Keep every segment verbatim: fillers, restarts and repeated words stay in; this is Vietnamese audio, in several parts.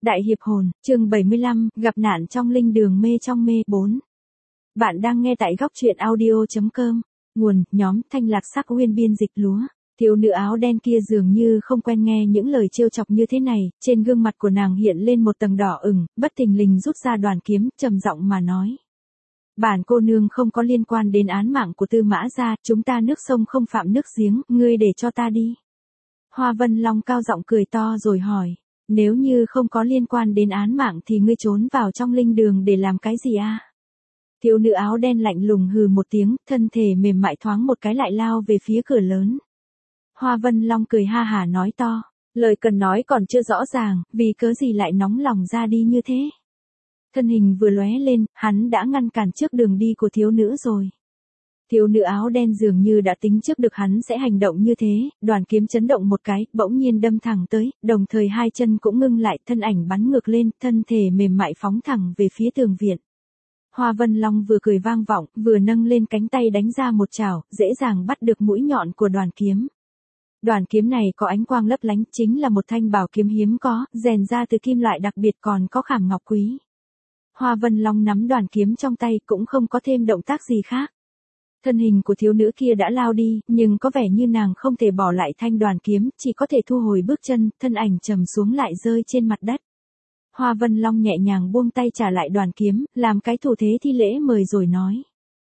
Đại hiệp hồn, chương bảy mươi lăm, gặp nạn trong linh đường mê trong mê bốn. Bạn đang nghe tại góc truyện audio chấm com. Nguồn, nhóm, Thanh Lạc Sắc Uyên biên dịch lúa. Thiếu nữ áo đen kia dường như không quen nghe những lời trêu chọc như thế này, trên gương mặt của nàng hiện lên một tầng đỏ ửng, bất thình lình rút ra đoàn kiếm, trầm giọng mà nói. Bản cô nương không có liên quan đến án mạng của Tư Mã gia, chúng ta nước sông không phạm nước giếng, ngươi để cho ta đi. Hoa Vân Long cao giọng cười to rồi hỏi. Nếu như không có liên quan đến án mạng thì ngươi trốn vào trong linh đường để làm cái gì a? Thiếu nữ áo đen lạnh lùng hừ một tiếng, thân thể mềm mại thoáng một cái lại lao về phía cửa lớn. Hoa Vân Long cười ha hả nói to, lời cần nói còn chưa rõ ràng, vì cớ gì lại nóng lòng ra đi như thế? Thân hình vừa lóe lên, hắn đã ngăn cản trước đường đi của thiếu nữ rồi. Thiếu nữ áo đen dường như đã tính trước được hắn sẽ hành động như thế, đoàn kiếm chấn động một cái, bỗng nhiên đâm thẳng tới, đồng thời hai chân cũng ngưng lại, thân ảnh bắn ngược lên, thân thể mềm mại phóng thẳng về phía tường viện. Hoa Vân Long vừa cười vang vọng, vừa nâng lên cánh tay đánh ra một chảo, dễ dàng bắt được mũi nhọn của đoàn kiếm. Đoàn kiếm này có ánh quang lấp lánh, chính là một thanh bảo kiếm hiếm có, rèn ra từ kim loại đặc biệt còn có khảm ngọc quý. Hoa Vân Long nắm đoàn kiếm trong tay cũng không có thêm động tác gì khác. Thân hình của thiếu nữ kia đã lao đi, nhưng có vẻ như nàng không thể bỏ lại thanh đoàn kiếm, chỉ có thể thu hồi bước chân, thân ảnh trầm xuống lại rơi trên mặt đất. Hoa Vân Long nhẹ nhàng buông tay trả lại đoàn kiếm, làm cái thủ thế thi lễ mời rồi nói.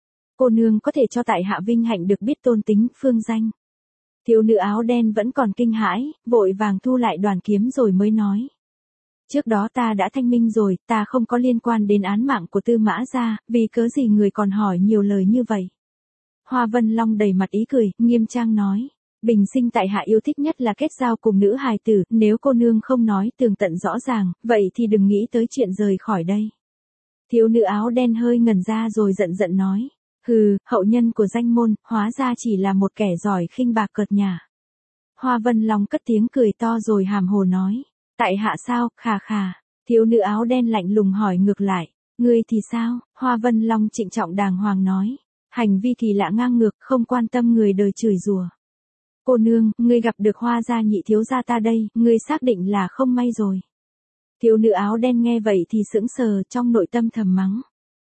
Cô nương có thể cho tại hạ vinh hạnh được biết tôn tính, phương danh. Thiếu nữ áo đen vẫn còn kinh hãi, vội vàng thu lại đoàn kiếm rồi mới nói. Trước đó ta đã thanh minh rồi, ta không có liên quan đến án mạng của Tư Mã gia, vì cớ gì người còn hỏi nhiều lời như vậy. Hoa Vân Long đầy mặt ý cười, nghiêm trang nói. Bình sinh tại hạ yêu thích nhất là kết giao cùng nữ hài tử, nếu cô nương không nói tường tận rõ ràng, vậy thì đừng nghĩ tới chuyện rời khỏi đây. Thiếu nữ áo đen hơi ngẩn ra rồi giận giận nói. Hừ, hậu nhân của danh môn, hóa ra chỉ là một kẻ giỏi khinh bạc cợt nhả. Hoa Vân Long cất tiếng cười to rồi hàm hồ nói. Tại hạ sao, khà khà. Thiếu nữ áo đen lạnh lùng hỏi ngược lại. Ngươi thì sao? Hoa Vân Long trịnh trọng đàng hoàng nói. Hành vi kỳ lạ ngang ngược, không quan tâm người đời chửi rủa. Cô nương, ngươi gặp được Hoa gia nhị thiếu gia ta đây, ngươi xác định là không may rồi. Thiếu nữ áo đen nghe vậy thì sững sờ, trong nội tâm thầm mắng.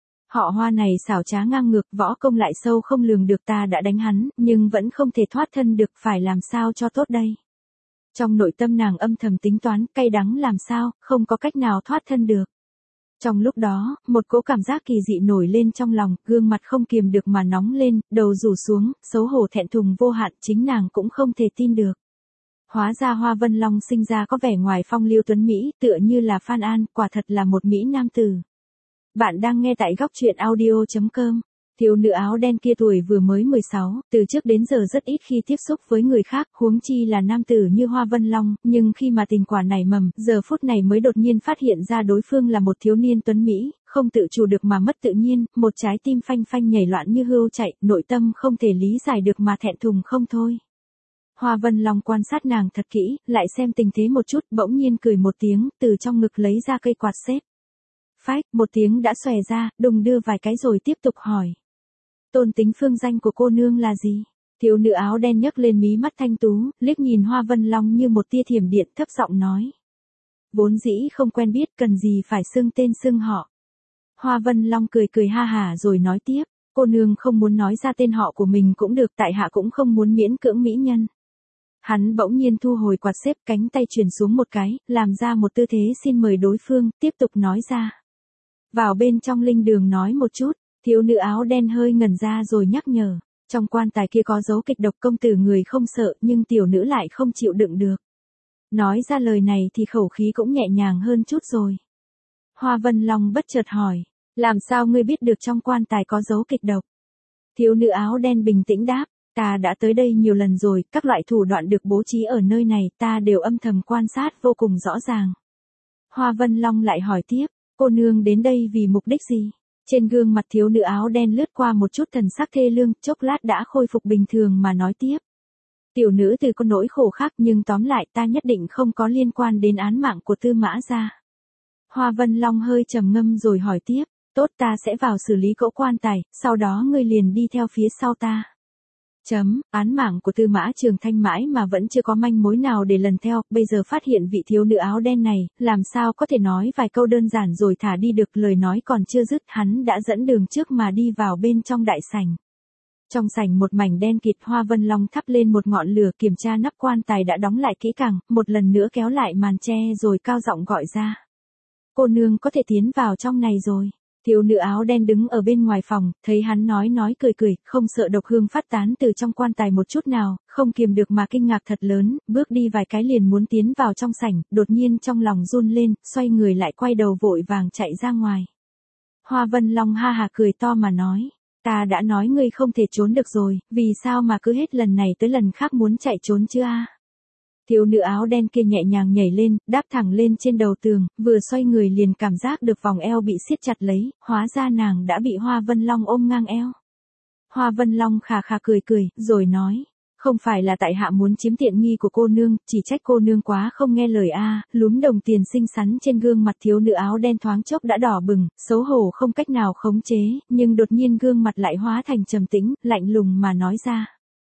Họ Hoa này xảo trá ngang ngược, võ công lại sâu không lường được, ta đã đánh hắn, nhưng vẫn không thể thoát thân được, phải làm sao cho tốt đây. Trong nội tâm nàng âm thầm tính toán, cay đắng làm sao, không có cách nào thoát thân được. Trong lúc đó, một cỗ cảm giác kỳ dị nổi lên trong lòng, gương mặt không kiềm được mà nóng lên, đầu rủ xuống, xấu hổ thẹn thùng vô hạn, chính nàng cũng không thể tin được. Hóa ra Hoa Vân Long sinh ra có vẻ ngoài phong lưu tuấn Mỹ, tựa như là Phan An, quả thật là một Mỹ nam tử. Bạn đang nghe tại góc truyện audio chấm com. Thiếu nữ áo đen kia tuổi vừa mới mười sáu, từ trước đến giờ rất ít khi tiếp xúc với người khác, huống chi là nam tử như Hoa Vân Long, nhưng khi mà tình quả nảy mầm, giờ phút này mới đột nhiên phát hiện ra đối phương là một thiếu niên tuấn Mỹ, không tự chủ được mà mất tự nhiên, một trái tim phanh phanh nhảy loạn như hươu chạy, nội tâm không thể lý giải được mà thẹn thùng không thôi. Hoa Vân Long quan sát nàng thật kỹ, lại xem tình thế một chút, bỗng nhiên cười một tiếng, từ trong ngực lấy ra cây quạt xếp. Phách, một tiếng đã xòe ra, đùng đưa vài cái rồi tiếp tục hỏi. Tôn tính phương danh của cô nương là gì? Thiếu nữ áo đen nhấc lên mí mắt thanh tú, liếc nhìn Hoa Vân Long như một tia thiểm điện, thấp giọng nói. Vốn dĩ không quen biết, cần gì phải xưng tên xưng họ. Hoa Vân Long cười cười ha hả rồi nói tiếp, cô nương không muốn nói ra tên họ của mình cũng được, tại hạ cũng không muốn miễn cưỡng mỹ nhân. Hắn bỗng nhiên thu hồi quạt xếp, cánh tay chuyển xuống một cái, làm ra một tư thế xin mời đối phương, tiếp tục nói ra. Vào bên trong linh đường nói một chút. Thiếu nữ áo đen hơi ngẩn ra rồi nhắc nhở, trong quan tài kia có dấu kịch độc, công tử người không sợ, nhưng tiểu nữ lại không chịu đựng được. Nói ra lời này thì khẩu khí cũng nhẹ nhàng hơn chút rồi. Hoa Vân Long bất chợt hỏi, làm sao ngươi biết được trong quan tài có dấu kịch độc? Thiếu nữ áo đen bình tĩnh đáp, ta đã tới đây nhiều lần rồi, các loại thủ đoạn được bố trí ở nơi này ta đều âm thầm quan sát vô cùng rõ ràng. Hoa Vân Long lại hỏi tiếp, cô nương đến đây vì mục đích gì? Trên gương mặt thiếu nữ áo đen lướt qua một chút thần sắc thê lương, chốc lát đã khôi phục bình thường mà nói tiếp. Tiểu nữ từ có nỗi khổ khác, nhưng tóm lại ta nhất định không có liên quan đến án mạng của Tư Mã gia. Hoa Vân Long hơi trầm ngâm rồi hỏi tiếp, tốt, ta sẽ vào xử lý cỗ quan tài, sau đó ngươi liền đi theo phía sau ta. Chấm, án mạng của Tư Mã Trường Thanh mãi mà vẫn chưa có manh mối nào để lần theo, bây giờ phát hiện vị thiếu nữ áo đen này, làm sao có thể nói vài câu đơn giản rồi thả đi được, lời nói còn chưa dứt, hắn đã dẫn đường trước mà đi vào bên trong đại sảnh. Trong sảnh một mảnh đen kịt, Hoa Vân Long thắp lên một ngọn lửa, kiểm tra nắp quan tài đã đóng lại kỹ càng, một lần nữa kéo lại màn che rồi cao giọng gọi ra. Cô nương có thể tiến vào trong này rồi. Thiếu nữ áo đen đứng ở bên ngoài phòng, thấy hắn nói nói cười cười, không sợ độc hương phát tán từ trong quan tài một chút nào, không kiềm được mà kinh ngạc thật lớn, bước đi vài cái liền muốn tiến vào trong sảnh, đột nhiên trong lòng run lên, xoay người lại quay đầu vội vàng chạy ra ngoài. Hoa Vân Long ha hà cười to mà nói, ta đã nói ngươi không thể trốn được rồi, vì sao mà cứ hết lần này tới lần khác muốn chạy trốn chứ a? Thiếu nữ áo đen kia nhẹ nhàng nhảy lên, đáp thẳng lên trên đầu tường, vừa xoay người liền cảm giác được vòng eo bị siết chặt lấy, hóa ra nàng đã bị Hoa Vân Long ôm ngang eo. Hoa Vân Long khà khà cười cười, rồi nói, không phải là tại hạ muốn chiếm tiện nghi của cô nương, chỉ trách cô nương quá không nghe lời a. Lúm đồng tiền xinh xắn trên gương mặt thiếu nữ áo đen thoáng chốc đã đỏ bừng, xấu hổ không cách nào khống chế, nhưng đột nhiên gương mặt lại hóa thành trầm tĩnh, lạnh lùng mà nói ra.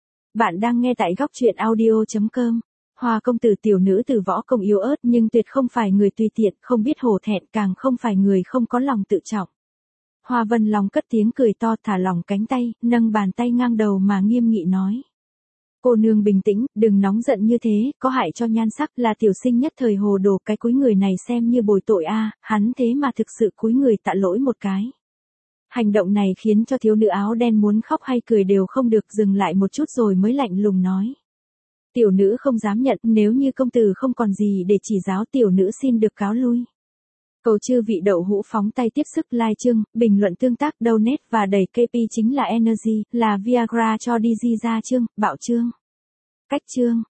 Bạn đang nghe tại góc truyện audio chấm com. Hoa công tử tiểu nữ từ võ công yếu ớt nhưng tuyệt không phải người tùy tiện, không biết hổ thẹn, càng không phải người không có lòng tự trọng. Hoa Vân Long cất tiếng cười to, thả lỏng cánh tay, nâng bàn tay ngang đầu mà nghiêm nghị nói. Cô nương bình tĩnh, đừng nóng giận như thế, có hại cho nhan sắc, là tiểu sinh nhất thời hồ đồ, cái cúi người này xem như bồi tội a, hắn thế mà thực sự cúi người tạ lỗi một cái. Hành động này khiến cho thiếu nữ áo đen muốn khóc hay cười đều không được, dừng lại một chút rồi mới lạnh lùng nói. Tiểu nữ không dám nhận, nếu như công tử không còn gì để chỉ giáo, tiểu nữ xin được cáo lui. Cầu chư vị đậu hũ phóng tay tiếp sức like chương, bình luận tương tác, donate và đẩy ca pê chính là Energy, là Viagra cho đi di ra chương, bạo chương. Cách chương.